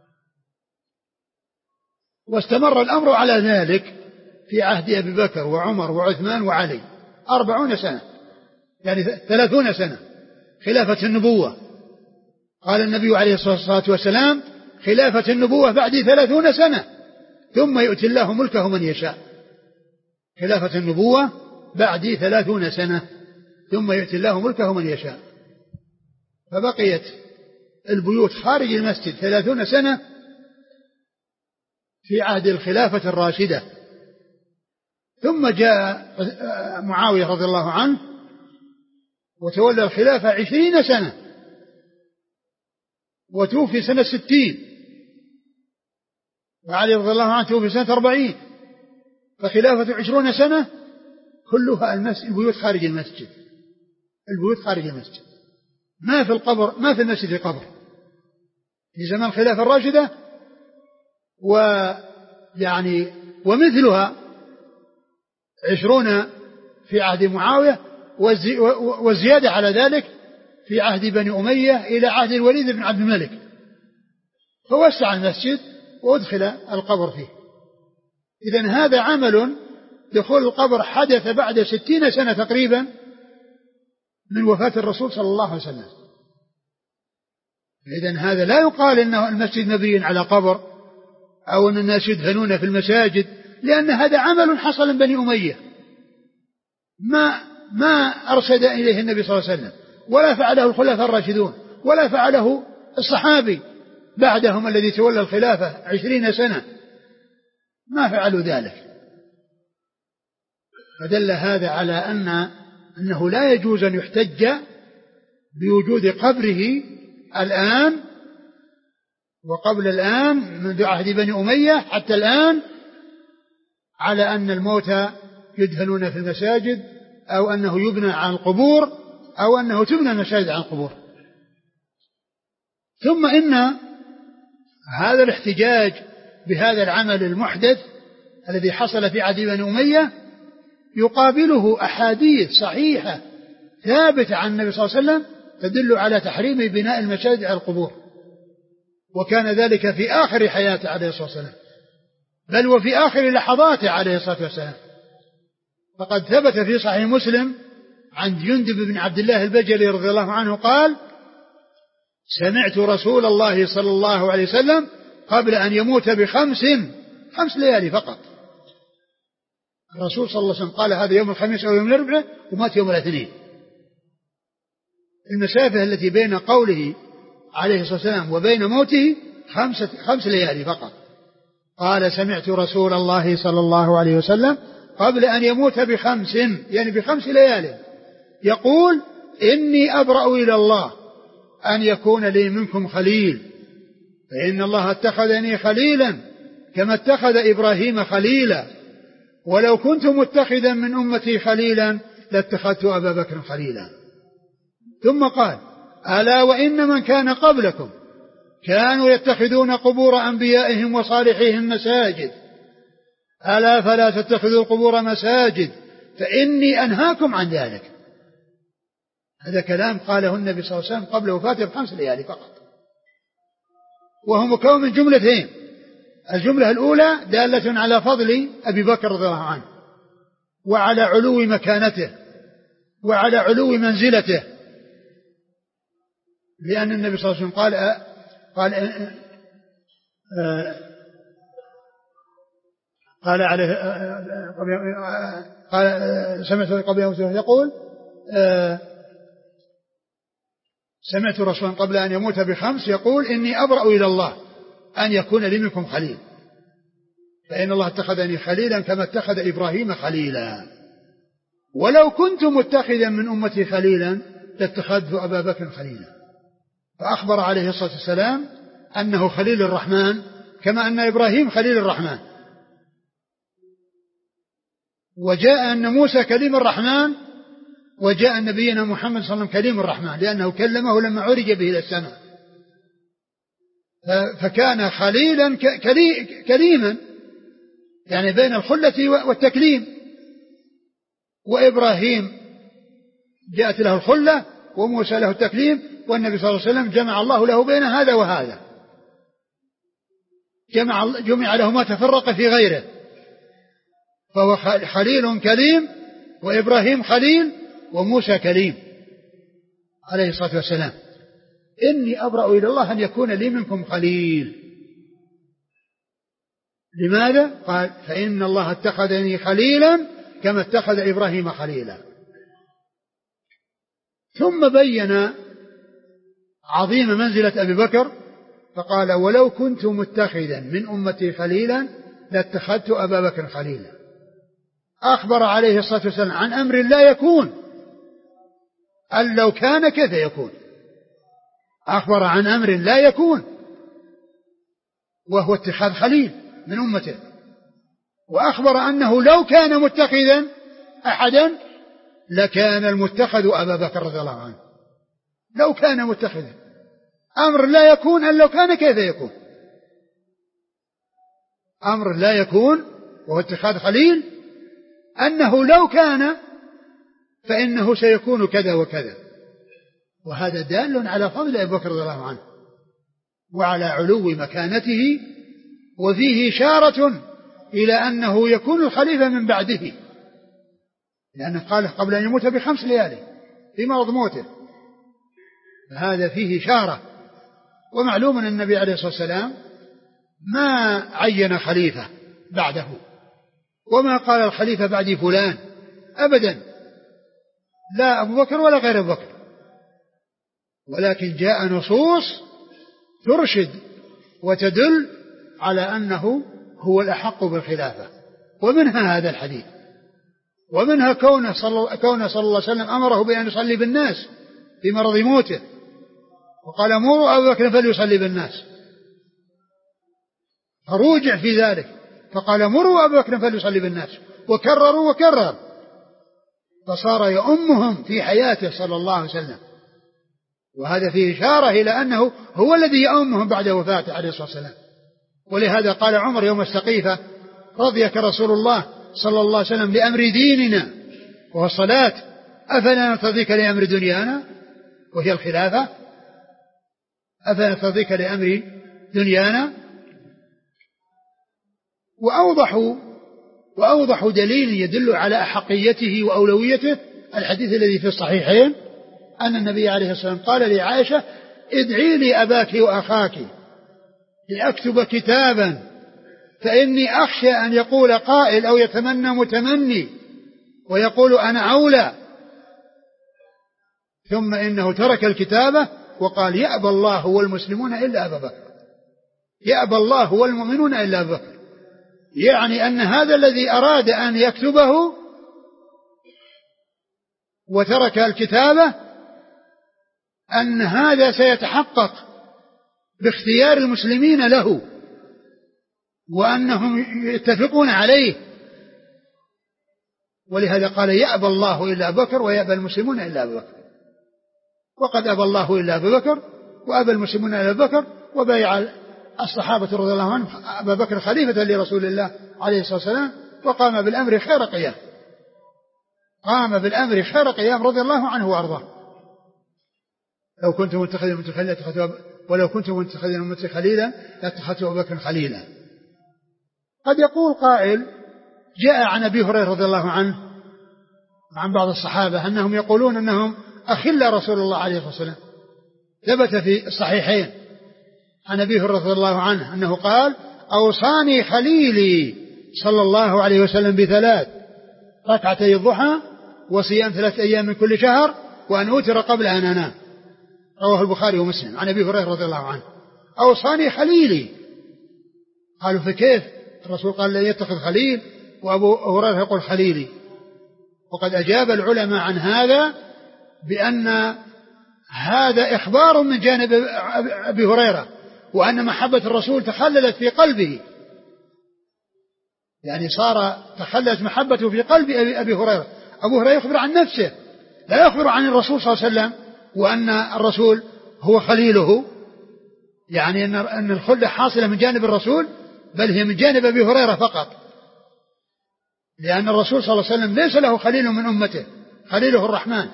واستمر الأمر على ذلك في عهد أبي بكر وعمر وعثمان وعلي أربعون سنة، يعني ثلاثون سنة خلافة النبوة. قال النبي عليه الصلاة والسلام خلافة النبوة بعد ثلاثون سنة ثم يؤتي الله ملكه من يشاء. خلافة النبوة بعد ثلاثون سنة ثم يؤتي الله ملكه من يشاء. فبقيت البيوت خارج المسجد ثلاثون سنة في عهد الخلافة الراشدة. ثم جاء معاوية رضي الله عنه وتولى الخلافة عشرين سنة وتوفي سنة ستين، وعلي رضي الله عنه توفي سنة أربعين، فخلافة عشرون سنة كلها المسجد البيوت خارج المسجد، البيوت خارج المسجد، ما في القبر ما في المسجد في قبر في زمان الخلافة الراشدة. ويعني ومثلها عشرون في عهد معاوية، والزيادة على ذلك في عهد بني أمية إلى عهد الوليد بن عبد الملك، فوسع المسجد وأدخل القبر فيه. إذن هذا عمل دخول القبر حدث بعد ستين سنة تقريبا من وفاة الرسول صلى الله عليه وسلم. إذن هذا لا يقال إنه المسجد مبني على قبر أو أن الناس يدفنون في المساجد، لأن هذا عمل حصل من بني أمية ما ما أرشد إليه النبي صلى الله عليه وسلم، ولا فعله الخلفاء الراشدون، ولا فعله الصحابي بعدهم الذي تولى الخلافة عشرين سنة، ما فعلوا ذلك. فدل هذا على أن أنه لا يجوز أن يحتج بوجود قبره الآن وقبل الآن منذ عهد بني أمية حتى الآن على أن الموتى يدفنون في المساجد أو أنه يبنى عن القبور أو أنه تبنى المساجد عن القبور. ثم إن هذا الاحتجاج بهذا العمل المحدث الذي حصل في عهد بني أمية يقابله أحاديث صحيحة ثابتة عن النبي صلى الله عليه وسلم تدل على تحريم بناء المساجد على القبور، وكان ذلك في آخر حياته عليه الصلاة والسلام، بل وفي آخر لحظاته عليه الصلاة والسلام. فقد ثبت في صحيح مسلم عن جندب بن عبد الله البجلي رضي الله عنه قال: سمعت رسول الله صلى الله عليه وسلم قبل أن يموت بخمس خمس ليالي فقط. الرسول صلى الله عليه وسلم قال هذا يوم الخميس أو يوم الأربعاء ومات يوم الاثنين. المسافة التي بين قوله عليه الصلاة والسلام وبين موته خمسة خمس ليالي فقط. قال: سمعت رسول الله صلى الله عليه وسلم قبل أن يموت بخمس، يعني بخمس ليالي، يقول: إني أبرأ إلى الله أن يكون لي منكم خليل، فإن الله اتخذني خليلا كما اتخذ إبراهيم خليلا، ولو كنت متخذا من أمتي خليلا لاتخذت أبا بكر خليلا. ثم قال: ألا وإن من كان قبلكم كانوا يتخذون قبور أنبيائهم وصالحيهم مساجد، ألا فلا تتخذوا القبور مساجد فإني أنهاكم عن ذلك. هذا كلام قاله النبي صلى الله عليه وسلم قبل وفاته بخمس ليالي فقط، وهو مكون من جملتين. الجملة الأولى دالة على فضل أبي بكر رضي الله عنه وعلى علو مكانته وعلى علو منزلته، لأن النبي صلى الله عليه وسلم قال قال قال عليه قال سمعت قبل يوم يقول سمعت رسولا قبل أن يموت بخمس يقول: إني أبرأ إلى الله أن يكون لي منكم خليل، فإن الله اتخذني خليلا كما اتخذ إبراهيم خليلا، ولو كنت متخذا من أمتي خليلا لاتخذت أبا بكر خليلا. فأخبر عليه الصلاة والسلام أنه خليل الرحمن كما أن إبراهيم خليل الرحمن، وجاء أن موسى كليم الرحمن، وجاء نبينا محمد صلى الله عليه وسلم كليم الرحمن لأنه كلمه لما عرج به إلى السماء، فكان خليلا كليما، يعني بين الخلة والتكليم. وإبراهيم جاءت له الخلة وموسى له التكليم، والنبي صلى الله عليه وسلم جمع الله له بين هذا وهذا، جمع, جمع له ما تفرق في غيره، فهو خليل كليم، وإبراهيم خليل، وموسى كليم عليه الصلاة والسلام. إني أبرأ إلى الله أن يكون لي منكم خليل. لماذا؟ قال: فإن الله اتخذني خليلا كما اتخذ إبراهيم خليلا. ثم بين عظيم منزلة أبي بكر فقال: ولو كنت متخذا من أمتي خليلا لاتخذت أبا بكر خليلا. أخبر عليه الصلاة والسلام عن أمر لا يكون، أن لو كان كيف يكون. أخبر عن أمر لا يكون وهو اتخاذ خليل من أمته، وأخبر أنه لو كان متخذا أحدا لكان المتخذ أبا بكر رضي الله عنه. لو كان متخذا أمر لا يكون، أن لو كان كيف يكون. أمر لا يكون وهو اتخاذ خليل، أنه لو كان فإنه سيكون كذا وكذا، وهذا دال على فضل أبي بكر رضي الله عنه وعلى علو مكانته، وفيه إشارة إلى أنه يكون الخليفة من بعده، لأنه قال قبل أن يموت بخمس ليالي في مرض موته، فهذا فيه إشارة. ومعلوم أن النبي عليه الصلاة والسلام ما عين خليفة بعده، وما قال الخليفة بعدي فلان أبدا، لا أبو بكر ولا غير أبو بكر، ولكن جاء نصوص ترشد وتدل على أنه هو الأحق بالخلافة، ومنها هذا الحديث. ومنها كونه صلى, كونه صلى الله عليه وسلم أمره بأن يصلي بالناس في مرض موته، وقال مروا أبا بكر فليصلي بالناس، فروجع في ذلك فقال مروا أبا بكر فليصلي بالناس، وكرروا وكرر، فصار يؤمهم في حياته صلى الله عليه وسلم. وهذا فيه إشارة إلى أنه هو الذي يؤمهم بعد وفاته عليه الصلاة والسلام. ولهذا قال عمر يوم السقيفة: رضيك رسول الله صلى الله عليه وسلم لأمر ديننا وهو الصلاة، أفلا نرتضيك لأمر دنيانا وهي الخلافة؟ أفلا نرتضيك لأمر دنيانا؟ وأوضح وأوضح دليل يدل على أحقيته وأولويته الحديث الذي في الصحيحين أن النبي عليه الصلاة والسلام قال لعائشة: ادعي لي أباك وأخاك لأكتب كتابا، فإني أخشى أن يقول قائل أو يتمنى متمني ويقول أنا أولى، ثم إنه ترك الكتابة وقال: يأبى الله والمسلمون إلا أبا بكر، يأبى الله والمؤمنون إلا أبا بكر، يعني أن هذا الذي أراد أن يكتبه وترك الكتابة أن هذا سيتحقق باختيار المسلمين له وأنهم يتفقون عليه، ولهذا قال: يأبى الله إلا أبا بكر ويأبى المسلمون إلا أبا بكر، وقد أبى الله إلا أبا بكر وأبى المسلمون إلا أبا بكر، وبايع الصحابة رضي الله عنهم أبا بكر خليفة لرسول الله عليه الصلاة والسلام، وقام بالأمر خير قيام، قام بالأمر خير قيام رضي الله عنه وأرضاه. لو كنت متخذا من خليلا ولو كنت متخذا من خليلا لاتخذت أبا بكر خليلا. قد يقول قائل: جاء عن أبي هريرة رضي الله عنه عن بعض الصحابة أنهم يقولون أنهم أخل رسول الله عليه الصلاة والسلام. ثبت في الصحيحين عن أبي هريرة رضي الله عنه أنه قال: أوصاني خليلي صلى الله عليه وسلم بثلاث: ركعتي الضحى وصيام ثلاث أيام من كل شهر وأن أوتر قبل أن أنام. رواه البخاري ومسلم عن أبي هريرة رضي الله عنه. أوصاني خليلي. قالوا: فكيف؟ الرسول قال: لا يتخذ خليل، وأبو هريرة يقول خليلي. وقد أجاب العلماء عن هذا بأن هذا إخبار من جانب أبي هريرة، وأن محبة الرسول تخللت في قلبه، يعني صار تخللت محبته في قلب أبي هريرة. أبو هريرة يخبر عن نفسه، لا يخبر عن الرسول صلى الله عليه وسلم، وأن الرسول هو خليله، يعني أن الخلة حاصلة من جانب الرسول، بل هي من جانب أبي هريرة فقط، لأن الرسول صلى الله عليه وسلم ليس له خليل من أمته، خليله الرحمن.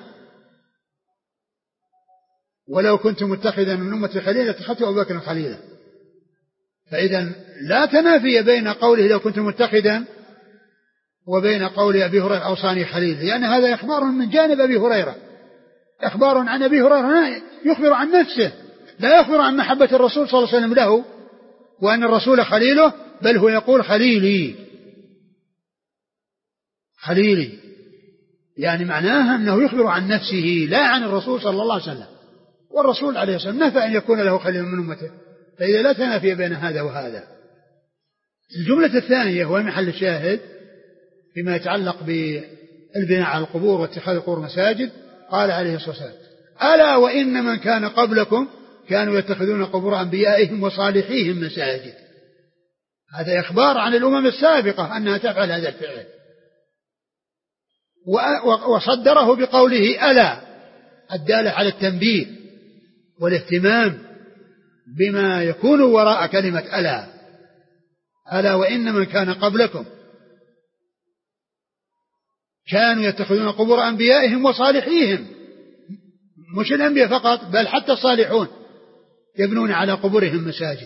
ولو كنت متخذا من أمتي خليلا اتخذت أبا بكر خليلا. فإذا لا تنافي بين قوله لو كنت متخذا وبين قول أبي هريرة أوصاني خليل، لأن هذا إخبار من جانب أبي هريرة، إخبار عن أبي هريرة يخبر عن نفسه، لا يخبر عن محبة الرسول صلى الله عليه وسلم له وأن الرسول خليله، بل هو يقول خليلي خليلي، يعني معناها أنه يخبر عن نفسه لا عن الرسول صلى الله عليه وسلم. والرسول عليه الصلاة والسلام نفى أن يكون له خليل من أمته، فإذا لا تنافي بين هذا وهذا. الجملة الثانية هو محل الشاهد فيما يتعلق بالبناء على القبور واتخاذ القبور مساجد. قال عليه الصلاة والسلام: ألا وإن من كان قبلكم كانوا يتخذون قبور أنبيائهم وصالحيهم مساجد. هذا إخبار عن الأمم السابقة أنها تفعل هذا الفعل، وصدره بقوله ألا، الدالة على التنبيه والاهتمام بما يكون وراء كلمة ألا. ألا وإن من كان قبلكم كانوا يتخذون قبور أنبيائهم وصالحيهم، مش الأنبياء فقط بل حتى الصالحون يبنون على قبورهم مساجد،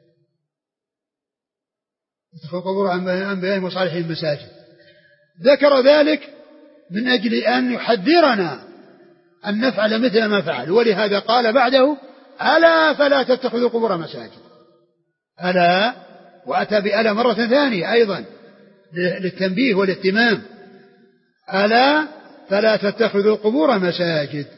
يتخذون قبور أنبيائهم وصالحين مساجد. ذكر ذلك من أجل أن يحذرنا أن نفعل مثل ما فعل، ولهذا قال بعده: ألا فلا تتخذوا قبور مساجد. ألا، وأتى بألا مرة ثانية أيضا للتنبيه والاهتمام: ألا فلا تتخذوا قبور مساجد.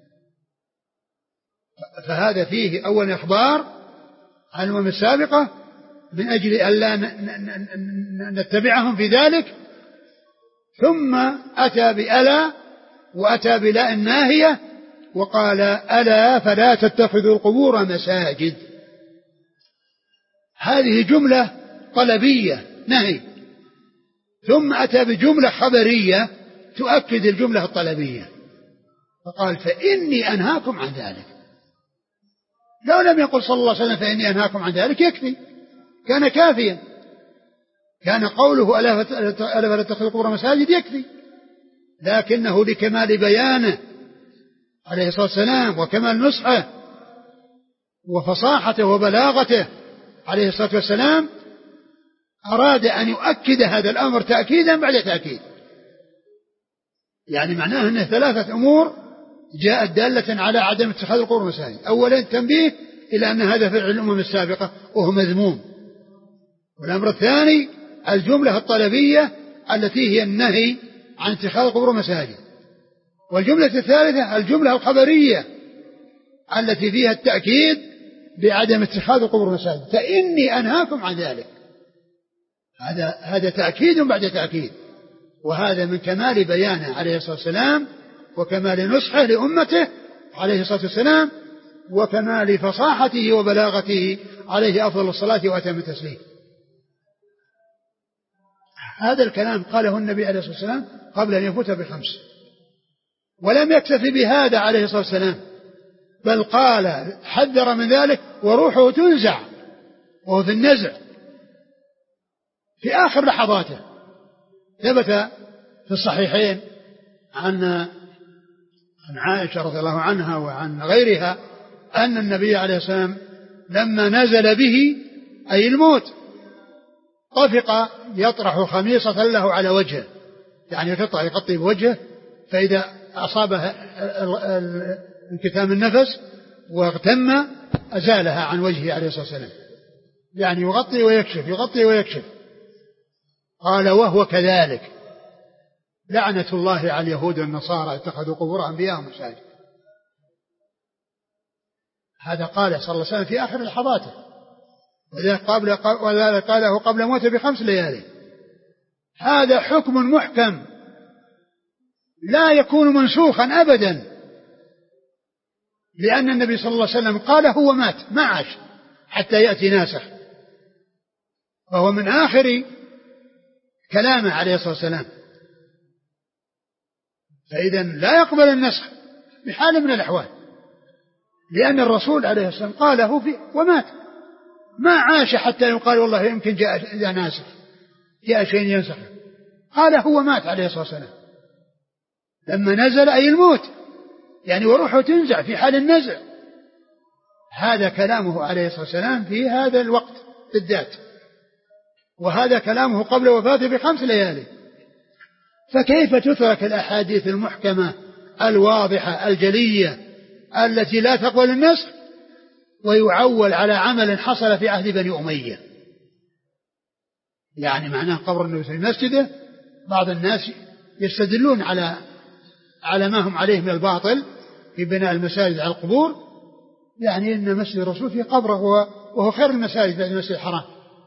فهذا فيه أول إخبار عن الأمم السابقة من أجل أن لا نتبعهم في ذلك، ثم أتى بألا وأتى بلاء الناهية وقال ألا فلا تتخذوا القبور مساجد. هذه جملة طلبية نهي، ثم أتى بجملة خبرية تؤكد الجملة الطلبية فقال فإني أنهاكم عن ذلك. لو لم يقل صلى الله عليه وسلم فإني أنهاكم عن ذلك يكفي، كان كافيا، كان قوله ألا فلا تتخذوا القبور مساجد يكفي، لكنه لكمال بيانه عليه الصلاة والسلام وكمال نصحه وفصاحته وبلاغته عليه الصلاة والسلام أراد أن يؤكد هذا الأمر تأكيدا بعد تأكيد. يعني معناه أنه ثلاثة أمور جاءت دالة على عدم اتخاذ القبور مساجد. أولا التنبيه إلى أن هذا فعل الأمم السابقة وهو مذموم، والأمر الثاني الجملة الطلبية التي هي النهي عن اتخاذ القبور مساجد، والجملة الثالثة الجملة الخبرية التي فيها التأكيد بعدم اتخاذ القبور مساجد، فإني أنهاكم عن ذلك. هذا هذا تأكيد بعد تأكيد، وهذا من كمال بيانه عليه الصلاة والسلام وكمال نصحه لأمته عليه الصلاة والسلام وكمال فصاحته وبلاغته عليه أفضل الصلاة وأتم التسليم. هذا الكلام قاله النبي عليه الصلاة والسلام قبل أن يفوت بخمس، ولم يكتفي بهذا عليه الصلاة والسلام، بل قال حذر من ذلك وروحه تنزع وهو في النزع في آخر لحظاته. ثبت في الصحيحين عن عن عائشة رضي الله عنها وعن غيرها أن النبي عليه الصلاة والسلام لما نزل به أي الموت طفق يطرح خميصة له على وجهه، يعني يقطع يغطي بوجهه، فإذا أصابه انكتام النفس واغتم أزالها عن وجهه عليه الصلاة والسلام، يعني يغطي ويكشف يغطي ويكشف. قال وهو كذلك لعنة الله على اليهود والنصارى اتخذوا قبور أنبيائهم مساجد. هذا قال صلى الله عليه وسلم في آخر لحظاته، وذلك قاله قبل موته بخمس ليالي. هذا حكم محكم لا يكون منسوخا أبدا، لأن النبي صلى الله عليه وسلم قال هو مات ما عاش حتى يأتي ناسخ، وهو من آخر كلامه عليه الصلاة والسلام، فإذا لا يقبل النسخ بحال من الأحوال، لأن الرسول عليه الصلاة والسلام قاله في ومات ما عاش حتى يقال والله يمكن جاء, جاء ناسخ جاء شيء ينسخ. قال هو مات عليه الصلاة والسلام لما نزل أي الموت، يعني وروحه تنزع في حال النزع. هذا كلامه عليه الصلاة والسلام في هذا الوقت بالذات، وهذا كلامه قبل وفاته بخمس ليالي. فكيف تترك الأحاديث المحكمة الواضحة الجلية التي لا تقبل النسخ ويعول على عمل حصل في عهد بني أمية؟ يعني معناه قبر النبي في مسجده، بعض الناس يستدلون على على ما هم عليه من الباطل في بناء المساجد على القبور، يعني إن مسجد الرسول في قبره وهو خير المساجد بعد المسجد الحرام.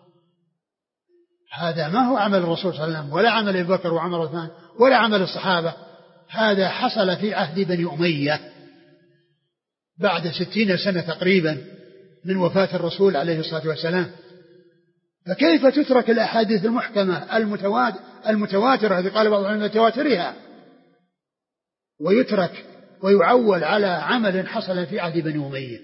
هذا ما هو عمل الرسول صلى الله عليه وسلم ولا عمل أبي بكر وعمر وعثمان ولا عمل الصحابة، هذا حصل في عهد بني أمية بعد ستين سنة تقريبا من وفاة الرسول عليه الصلاة والسلام. فكيف تترك الأحاديث المحكمة المتواترة التي قال بعض العلماء تواترها ويترك ويعول على عمل حصل في عهد بني أمية؟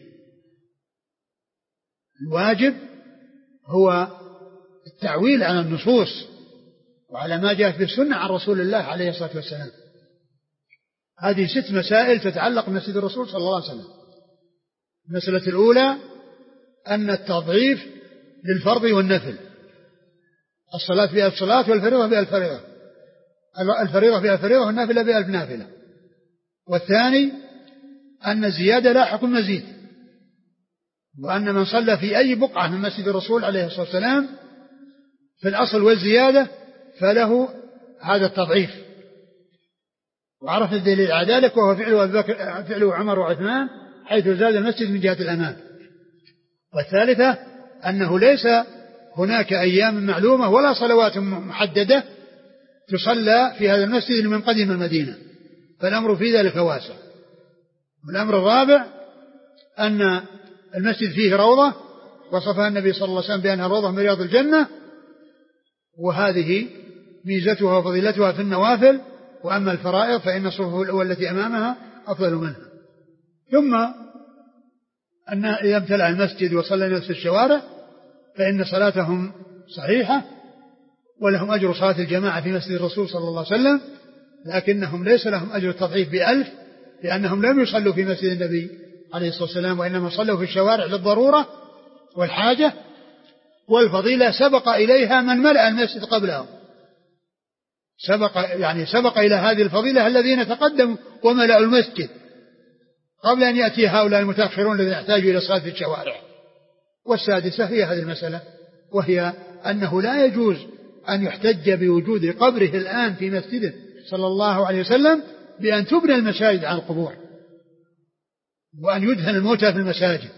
الواجب هو التعويل على النصوص وعلى ما جاءت في السنة عن رسول الله عليه الصلاة والسلام. هذه ست مسائل تتعلق بمسجد الرسول صلى الله عليه وسلم. المسألة الأولى أن التضعيف للفرض والنفل، الصلاة بها الصلاة والفريضة بها الفريضة، الفريضة بها الفريضة والنافلة بها النافلة. والثاني أن الزيادة لا حكم مزيد، وأن من صلى في أي بقعة من مسجد الرسول عليه الصلاة والسلام في الأصل والزيادة فله هذا التضعيف. وعرف الدليل على ذلك وهو فعله أبي بكر فعله عمر وعثمان حيث زاد المسجد من جهة الأمام. والثالثة أنه ليس هناك أيام معلومة ولا صلوات محددة تصلى في هذا المسجد من قدم المدينة، فالأمر في ذلك واسع. والأمر الرابع أن المسجد فيه روضة وصفها النبي صلى الله عليه وسلم بأنها روضة من رياض الجنة، وهذه ميزتها وفضيلتها في النوافل، وأما الفرائض فإن الصفوف الأول التي أمامها أفضل منها. ثم أن إذا امتلأ المسجد وصلى الناس في الشوارع فإن صلاتهم صحيحة ولهم أجر صلاة الجماعة في مسجد الرسول صلى الله عليه وسلم، لكنهم ليس لهم أجر التضعيف بألف، لأنهم لم يصلوا في مسجد النبي عليه الصلاة والسلام، وإنما صلوا في الشوارع للضرورة والحاجة، والفضيلة سبق إليها من ملأ المسجد قبلهم، سبق يعني سبق إلى هذه الفضيلة الذين تقدموا وملأوا المسجد قبل أن يأتي هؤلاء المتأخرون الذين يحتاجوا إلى صلاة في الشوارع. والسادسة هي هذه المسألة، وهي أنه لا يجوز أن يحتج بوجود قبره الآن في مسجده صلى الله عليه وسلم بأن تبنى المساجد على القبور وأن يدهن الموتى في المساجد،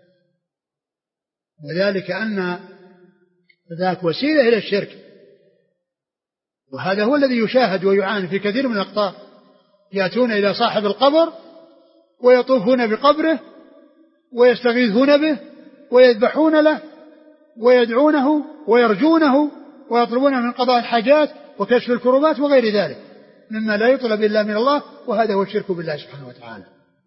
وذلك أن ذاك وسيلة إلى الشرك، وهذا هو الذي يشاهد ويعاني في كثير من الأقطار، يأتون إلى صاحب القبر ويطوفون بقبره ويستغيثون به ويذبحون له ويدعونه ويرجونه ويطلبون من قضاء الحاجات وكشف الكربات وغير ذلك مما لا يطلب إلا من الله، وهذا هو الشرك بالله سبحانه وتعالى.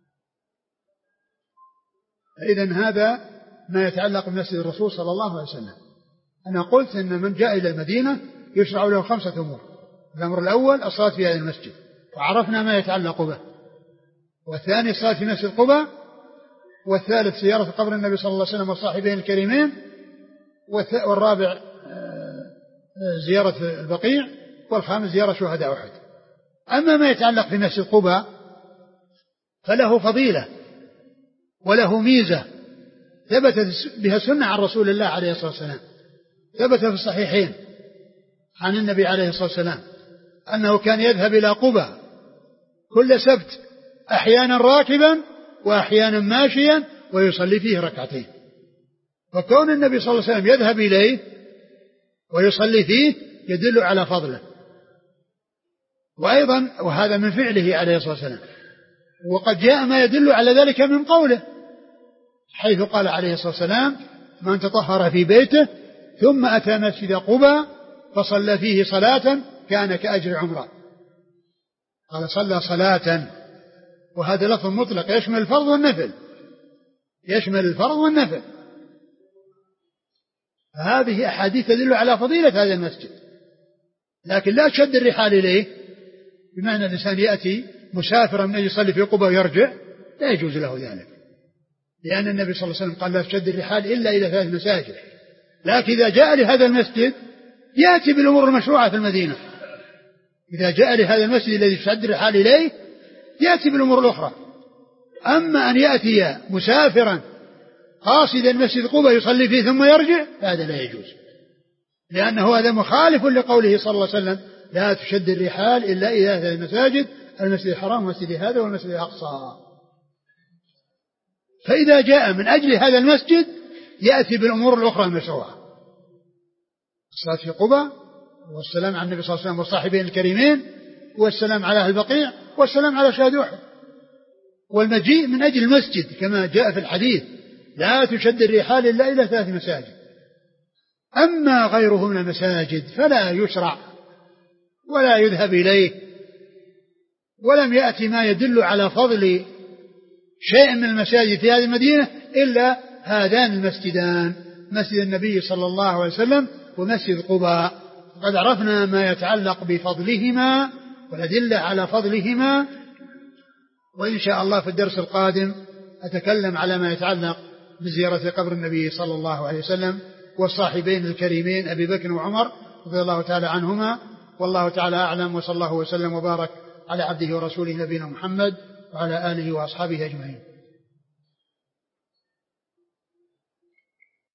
إذن هذا ما يتعلق بمسجد الرسول صلى الله عليه وسلم. أنا قلت إن من جاء إلى المدينة يشرع له خمسة أمور. الأمر الأول الصلاة في هذا المسجد، وعرفنا ما يتعلق به، والثاني الصلاة في مسجد قباء، والثالث زيارة قبر النبي صلى الله عليه وسلم وصاحبين الكريمين، والرابع زيارة البقيع، والخامس زيارة شهداء أحد. أما ما يتعلق في مسجد قباء فله فضيلة وله ميزة ثبتت بها سنة عن رسول الله عليه الصلاة والسلام، ثبت في الصحيحين عن النبي عليه الصلاة والسلام أنه كان يذهب إلى قباء كل سبت أحيانا راكبا وأحيانا ماشيا ويصلي فيه ركعتين. وكون النبي صلى الله عليه وسلم يذهب إليه ويصلي فيه يدل على فضله، وأيضا وهذا من فعله عليه الصلاة والسلام. وقد جاء ما يدل على ذلك من قوله، حيث قال عليه الصلاة والسلام: من تطهر في بيته ثم أتى مسجد قباء فصلى فيه صلاة كان كأجر عمره. قال صلى صلاة، وهذا لفظ مطلق يشمل الفرض والنفل، يشمل الفرض والنفل. هذه أحاديث تدل على فضيلة هذا المسجد، لكن لا تشد الرحال إليه، بمعنى الإنسان يأتي مسافرا من يصلي في قباء ويرجع، لا يجوز له ذلك، لأن النبي صلى الله عليه وسلم قال لا تشد الرحال إلا إلى ثلاث مساجد. لكن إذا جاء لهذا المسجد يأتي بالأمور المشروعة في المدينة، إذا جاء لهذا المسجد الذي تشد الرحال إليه يأتي بالأمور الأخرى. أما أن يأتي مسافرا قاصدا مسجد قباء يصلي فيه ثم يرجع، هذا لا يجوز، لأنه هذا مخالف لقوله صلى الله عليه وسلم: لا تشد الرحال إلا إلى هذه المساجد، المسجد الحرام والمسجد هذا والمسجد الأقصى. فإذا جاء من أجل هذا المسجد يأتي بالأمور الأخرى المشروعة، الصلاة في قباء، والسلام على النبي صلى الله عليه وسلم والصاحبين الكريمين، والسلام على أهل البقيع، والسلام على شهداء أحد، والمجيء من أجل المسجد كما جاء في الحديث: لا تشد الرحال إلا إلى ثلاث مساجد. أما غيره من المساجد فلا يشرع ولا يذهب إليه، ولم يأتي ما يدل على فضل شيء من المساجد في هذه المدينة إلا هذان المسجدان، مسجد النبي صلى الله عليه وسلم ومسجد قباء. قد عرفنا ما يتعلق بفضلهما والأدلة على فضلهما، وإن شاء الله في الدرس القادم أتكلم على ما يتعلق بزيارة قبر النبي صلى الله عليه وسلم والصاحبين الكريمين أبي بكر وعمر رضي الله تعالى عنهما. والله تعالى أعلم، وصلى الله وسلم وبارك على عبده ورسوله نبينا محمد وعلى آله وأصحابه أجمعين.